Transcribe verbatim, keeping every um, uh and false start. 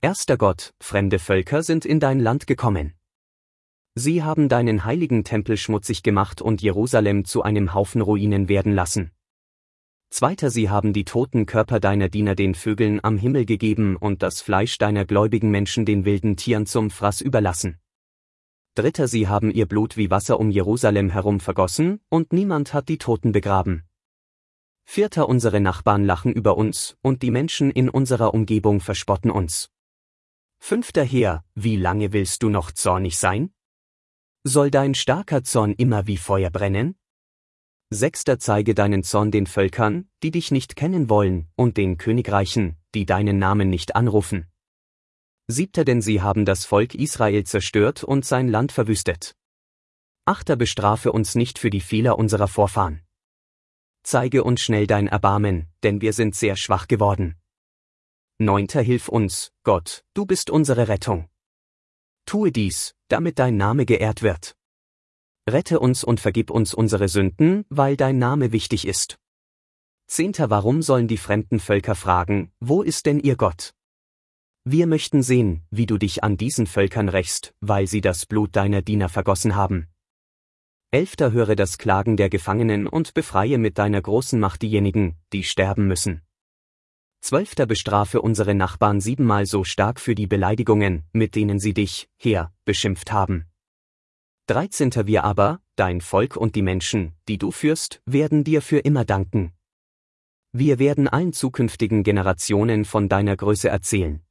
Erster Gott, fremde Völker sind in dein Land gekommen. Sie haben deinen heiligen Tempel schmutzig gemacht und Jerusalem zu einem Haufen Ruinen werden lassen. Zweiter, sie haben die toten Körper deiner Diener den Vögeln am Himmel gegeben und das Fleisch deiner gläubigen Menschen den wilden Tieren zum Fraß überlassen. Dritter, sie haben ihr Blut wie Wasser um Jerusalem herum vergossen, und niemand hat die Toten begraben. Vierter, unsere Nachbarn lachen über uns, und die Menschen in unserer Umgebung verspotten uns. Fünfter, Herr, wie lange willst du noch zornig sein? Soll dein starker Zorn immer wie Feuer brennen? Sechster, zeige deinen Zorn den Völkern, die dich nicht kennen wollen, und den Königreichen, die deinen Namen nicht anrufen. Siebter, denn sie haben das Volk Israel zerstört und sein Land verwüstet. Achter, bestrafe uns nicht für die Fehler unserer Vorfahren. Zeige uns schnell dein Erbarmen, denn wir sind sehr schwach geworden. Neunter, hilf uns, Gott, du bist unsere Rettung. Tue dies, damit dein Name geehrt wird. Rette uns und vergib uns unsere Sünden, weil dein Name wichtig ist. Zehnter, warum sollen die fremden Völker fragen, wo ist denn ihr Gott? Wir möchten sehen, wie du dich an diesen Völkern rächst, weil sie das Blut deiner Diener vergossen haben. Elfter, höre das Klagen der Gefangenen und befreie mit deiner großen Macht diejenigen, die sterben müssen. Zwölfter, bestrafe unsere Nachbarn siebenmal so stark für die Beleidigungen, mit denen sie dich, Herr, beschimpft haben. Dreizehnter, wir aber, dein Volk und die Menschen, die du führst, werden dir für immer danken. Wir werden allen zukünftigen Generationen von deiner Größe erzählen.